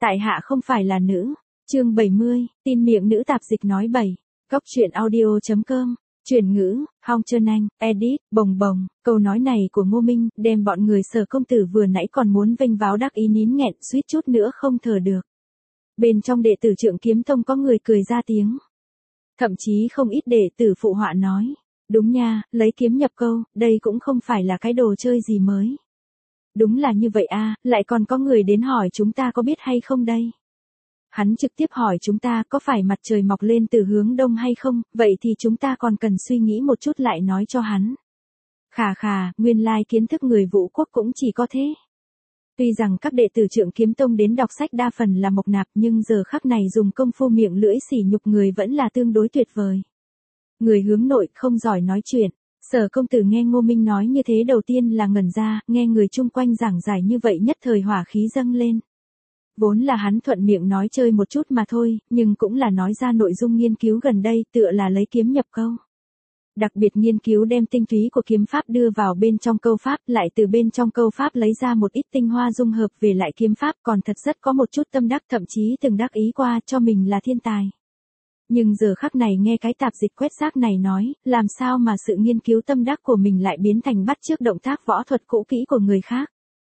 Tại hạ không phải là nữ. Chương 70, tin miệng nữ tạp dịch nói bậy. Góc truyện audio.com. Chuyển ngữ, Hong Trơn Anh, edit, bồng bồng. Câu nói này của Ngô Minh đem bọn người Sở công tử vừa nãy còn muốn vênh váo đắc ý nín nghẹn suýt chút nữa không thở được. Bên trong đệ tử Trượng Kiếm Tông có người cười ra tiếng. Thậm chí không ít đệ tử phụ họa nói. Đúng nha, lấy kiếm nhập câu, đây cũng không phải là cái đồ chơi gì mới. Đúng là như vậy a, lại còn có người đến hỏi chúng ta có biết hay không đây. Hắn trực tiếp hỏi chúng ta có phải mặt trời mọc lên từ hướng đông hay không, vậy thì chúng ta còn cần suy nghĩ một chút lại nói cho hắn. Khà khà, nguyên lai kiến thức người Vũ Quốc cũng chỉ có thế. Tuy rằng các đệ tử Trượng Kiếm Tông đến đọc sách đa phần là mộc nạp nhưng giờ khắc này dùng công phu miệng lưỡi sỉ nhục người vẫn là tương đối tuyệt vời. Người hướng nội không giỏi nói chuyện. Sở công tử nghe Ngô Minh nói như thế đầu tiên là ngẩn ra, nghe người chung quanh giảng giải như vậy nhất thời hỏa khí dâng lên. Vốn là hắn thuận miệng nói chơi một chút mà thôi, nhưng cũng là nói ra nội dung nghiên cứu gần đây tựa là lấy kiếm nhập câu. Đặc biệt nghiên cứu đem tinh túy của kiếm pháp đưa vào bên trong câu pháp, lại từ bên trong câu pháp lấy ra một ít tinh hoa dung hợp về lại kiếm pháp, còn thật rất có một chút tâm đắc, thậm chí từng đắc ý qua cho mình là thiên tài. Nhưng giờ khắc này nghe cái tạp dịch quét rác này nói, làm sao mà sự nghiên cứu tâm đắc của mình lại biến thành bắt chước động tác võ thuật cũ kỹ của người khác.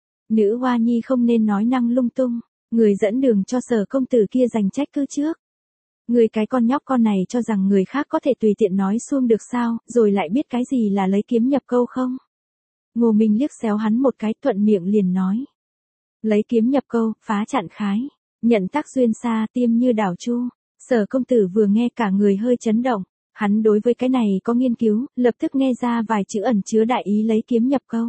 Nữ hoa nhi không nên nói năng lung tung, người dẫn đường cho Sở công tử kia giành trách cứ trước. Người cái con nhóc con này cho rằng người khác có thể tùy tiện nói xuông được sao, rồi lại biết cái gì là lấy kiếm nhập câu không? Ngô Minh liếc xéo hắn một cái thuận miệng liền nói. Lấy kiếm nhập câu, phá chặn khái, nhận tác duyên xa tiêm như đảo chu. Sở công tử vừa nghe cả người hơi chấn động, hắn đối với cái này có nghiên cứu, lập tức nghe ra vài chữ ẩn chứa đại ý lấy kiếm nhập câu.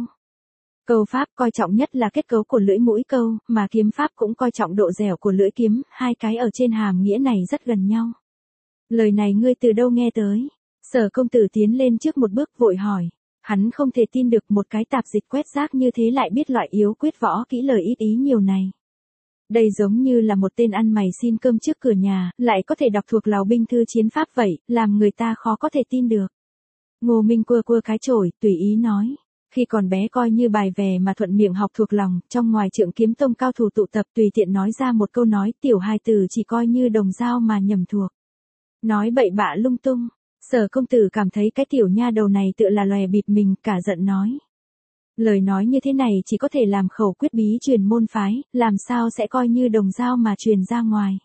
Câu pháp coi trọng nhất là kết cấu của lưỡi mũi câu, mà kiếm pháp cũng coi trọng độ dẻo của lưỡi kiếm, hai cái ở trên hàm nghĩa này rất gần nhau. Lời này ngươi từ đâu nghe tới? Sở công tử tiến lên trước một bước vội hỏi. Hắn không thể tin được một cái tạp dịch quét rác như thế lại biết loại yếu quyết võ kỹ lời ít ý nhiều này. Đây giống như là một tên ăn mày xin cơm trước cửa nhà, lại có thể đọc thuộc lào binh thư chiến pháp vậy, làm người ta khó có thể tin được. Ngô Minh cua cái chổi, tùy ý nói. Khi còn bé coi như bài vè mà thuận miệng học thuộc lòng, trong ngoài Trượng Kiếm Tông cao thủ tụ tập tùy tiện nói ra một câu nói tiểu hài tử chỉ coi như đồng dao mà nhầm thuộc. Nói bậy bạ lung tung, Sở công tử cảm thấy cái tiểu nha đầu này tựa là lòe bịp mình, cả giận nói. Lời nói như thế này chỉ có thể làm khẩu quyết bí truyền môn phái, làm sao sẽ coi như đồng dao mà truyền ra ngoài.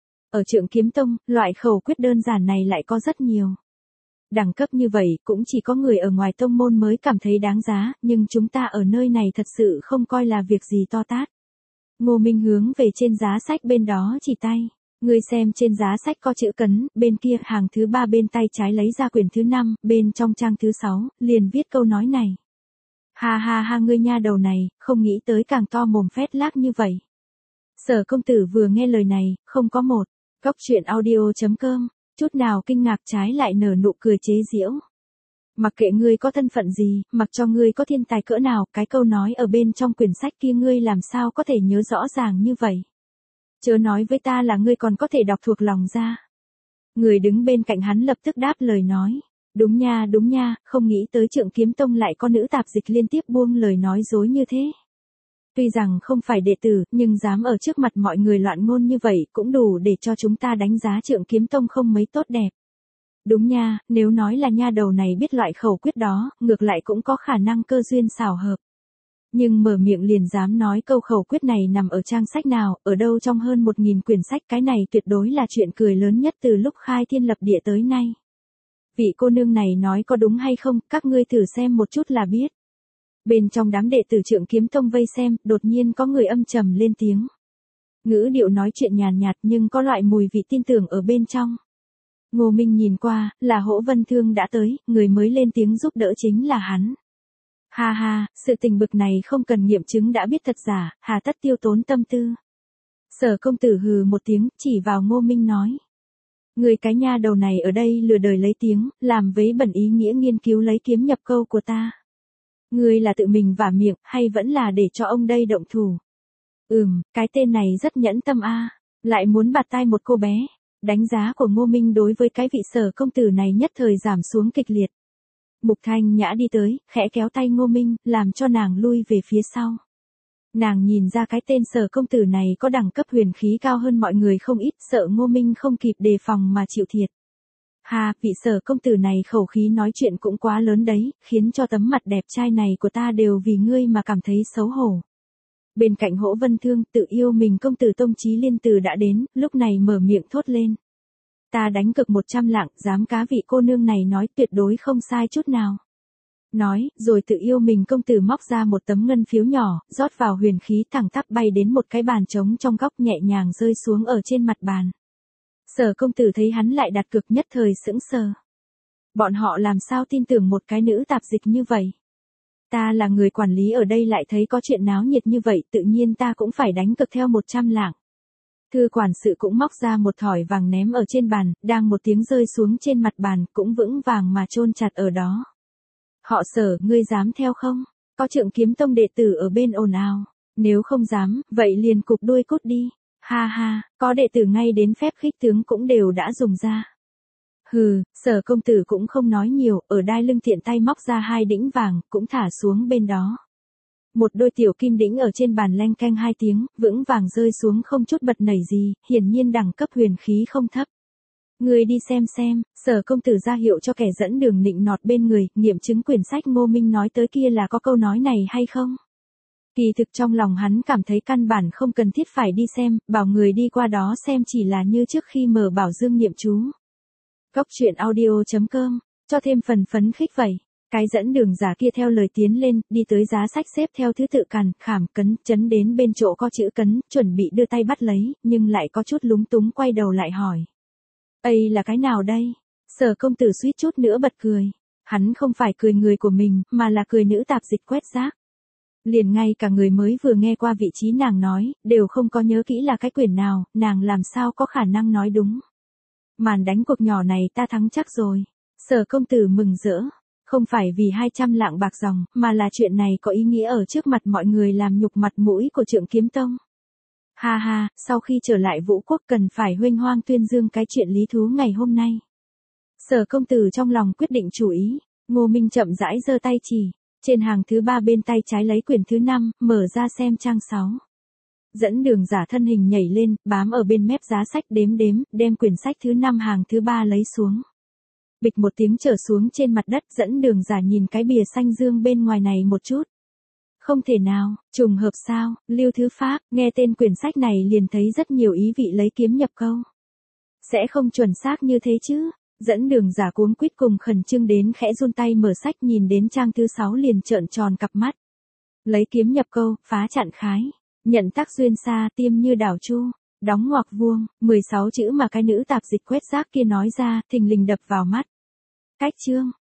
Ở Trượng Kiếm Tông, loại khẩu quyết đơn giản này lại có rất nhiều. Đẳng cấp như vậy cũng chỉ có người ở ngoài tông môn mới cảm thấy đáng giá, nhưng chúng ta ở nơi này thật sự không coi là việc gì to tát. Ngô Minh hướng về trên giá sách bên đó chỉ tay. Ngươi xem trên giá sách có chữ cấn, bên kia hàng thứ 3 bên tay trái lấy ra quyển thứ 5, bên trong trang thứ 6, liền viết câu nói này. Ha ha ha, ngươi nha đầu này, không nghĩ tới càng to mồm phét lác như vậy. Sở công tử vừa nghe lời này, không có một. Góc truyện audio.com. Chút nào kinh ngạc trái lại nở nụ cười chế giễu. Mặc kệ ngươi có thân phận gì, mặc cho ngươi có thiên tài cỡ nào, cái câu nói ở bên trong quyển sách kia ngươi làm sao có thể nhớ rõ ràng như vậy. Chớ nói với ta là ngươi còn có thể đọc thuộc lòng ra. Người đứng bên cạnh hắn lập tức đáp lời nói. Đúng nha, không nghĩ tới Trượng Kiếm Tông lại có nữ tạp dịch liên tiếp buông lời nói dối như thế. Tuy rằng không phải đệ tử, nhưng dám ở trước mặt mọi người loạn ngôn như vậy cũng đủ để cho chúng ta đánh giá Trượng Kiếm Tông không mấy tốt đẹp. Đúng nha, nếu nói là nha đầu này biết loại khẩu quyết đó, ngược lại cũng có khả năng cơ duyên xảo hợp. Nhưng mở miệng liền dám nói câu khẩu quyết này nằm ở trang sách nào, ở đâu trong hơn 1000 quyển sách, cái này tuyệt đối là chuyện cười lớn nhất từ lúc khai thiên lập địa tới nay. Vị cô nương này nói có đúng hay không, các ngươi thử xem một chút là biết. Bên trong đám đệ tử Trượng Kiếm Tông vây xem, đột nhiên có người âm trầm lên tiếng. Ngữ điệu nói chuyện nhàn nhạt nhưng có loại mùi vị tin tưởng ở bên trong. Ngô Minh nhìn qua, là Hỗ Vân Thương đã tới, người mới lên tiếng giúp đỡ chính là hắn. Ha ha, sự tình bực này không cần nghiệm chứng đã biết thật giả, hà tất tiêu tốn tâm tư. Sở công tử hừ một tiếng, chỉ vào Ngô Minh nói. Người cái nha đầu này ở đây lừa đời lấy tiếng, làm vấy bẩn ý nghĩa nghiên cứu lấy kiếm nhập câu của ta. Ngươi là tự mình vả miệng, hay vẫn là để cho ông đây động thủ? Cái tên này rất nhẫn tâm a, lại muốn bạt tai một cô bé. Đánh giá của Ngô Minh đối với cái vị Sở công tử này nhất thời giảm xuống kịch liệt. Mục Thanh Nhã đi tới, khẽ kéo tay Ngô Minh, làm cho nàng lui về phía sau. Nàng nhìn ra cái tên Sở công tử này có đẳng cấp huyền khí cao hơn mọi người không ít, sợ Ngô Minh không kịp đề phòng mà chịu thiệt. Ha, vị Sở công tử này khẩu khí nói chuyện cũng quá lớn đấy, khiến cho tấm mặt đẹp trai này của ta đều vì ngươi mà cảm thấy xấu hổ. Bên cạnh Hỗ Vân Thương, tự yêu mình công tử Tông Chí Liên Từ đã đến, lúc này mở miệng thốt lên. Ta đánh cược 100 lạng, dám cá vị cô nương này nói tuyệt đối không sai chút nào. Nói, rồi tự yêu mình công tử móc ra một tấm ngân phiếu nhỏ, rót vào huyền khí thẳng tắp bay đến một cái bàn trống trong góc nhẹ nhàng rơi xuống ở trên mặt bàn. Sở công tử thấy hắn lại đặt cược nhất thời sững sờ. Bọn họ làm sao tin tưởng một cái nữ tạp dịch như vậy? Ta là người quản lý ở đây lại thấy có chuyện náo nhiệt như vậy, tự nhiên ta cũng phải đánh cược theo 100 lạng. Thư quản sự cũng móc ra một thỏi vàng ném ở trên bàn, đang một tiếng rơi xuống trên mặt bàn, cũng vững vàng mà chôn chặt ở đó. Họ Sở, ngươi dám theo không? Có Trượng Kiếm Tông đệ tử ở bên ồn ào. Nếu không dám, vậy liền cụp đuôi cút đi. Ha ha, có đệ tử ngay đến phép khích tướng cũng đều đã dùng ra. Hừ, Sở công tử cũng không nói nhiều, ở đai lưng tiện tay móc ra 2 đĩnh vàng, cũng thả xuống bên đó. Một đôi tiểu kim đĩnh ở trên bàn leng keng 2 tiếng, vững vàng rơi xuống không chút bật nảy gì, hiển nhiên đẳng cấp huyền khí không thấp. Người đi xem, Sở công tử ra hiệu cho kẻ dẫn đường nịnh nọt bên người, nghiệm chứng quyển sách Ngô Minh nói tới kia là có câu nói này hay không? Kỳ thực trong lòng hắn cảm thấy căn bản không cần thiết phải đi xem, bảo người đi qua đó xem chỉ là như trước khi mở bảo dương niệm chú. Cốc truyện audio.com, cho thêm phần phấn khích vậy. Cái dẫn đường giả kia theo lời tiến lên, đi tới giá sách xếp theo thứ tự càn, khảm, cấn, chấn đến bên chỗ có chữ cấn, chuẩn bị đưa tay bắt lấy, nhưng lại có chút lúng túng quay đầu lại hỏi. Ây là cái nào đây? Sở công tử suýt chút nữa bật cười. Hắn không phải cười người của mình, mà là cười nữ tạp dịch quét rác. Liền ngay cả người mới vừa nghe qua vị trí nàng nói, đều không có nhớ kỹ là cái quyển nào, nàng làm sao có khả năng nói đúng. Màn đánh cuộc nhỏ này ta thắng chắc rồi. Sở công tử mừng rỡ. Không phải vì 200 lạng bạc dòng, mà là chuyện này có ý nghĩa ở trước mặt mọi người làm nhục mặt mũi của Trượng Kiếm Tông. Ha ha, sau khi trở lại Vũ Quốc cần phải huênh hoang tuyên dương cái chuyện lý thú ngày hôm nay. Sở công tử trong lòng quyết định chủ ý, Ngô Minh chậm rãi giơ tay chỉ, trên hàng thứ 3 bên tay trái lấy quyển thứ 5, mở ra xem trang 6. Dẫn đường giả thân hình nhảy lên, bám ở bên mép giá sách đếm, đem quyển sách thứ 5 hàng thứ 3 lấy xuống. Bịch một tiếng trở xuống trên mặt đất, dẫn đường giả nhìn cái bìa xanh dương bên ngoài này một chút. Không thể nào, trùng hợp sao, Lưu Thứ Pháp, nghe tên quyển sách này liền thấy rất nhiều ý vị lấy kiếm nhập câu. Sẽ không chuẩn xác như thế chứ, dẫn đường giả cuống quýt cùng khẩn trương đến khẽ run tay mở sách nhìn đến trang thứ 6 liền trợn tròn cặp mắt. Lấy kiếm nhập câu, phá chặn khái, nhận tác duyên xa, tiêm như đảo chu, đóng ngoặc vuông, 16 chữ mà cái nữ tạp dịch quét rác kia nói ra, thình lình đập vào mắt. Cách chương,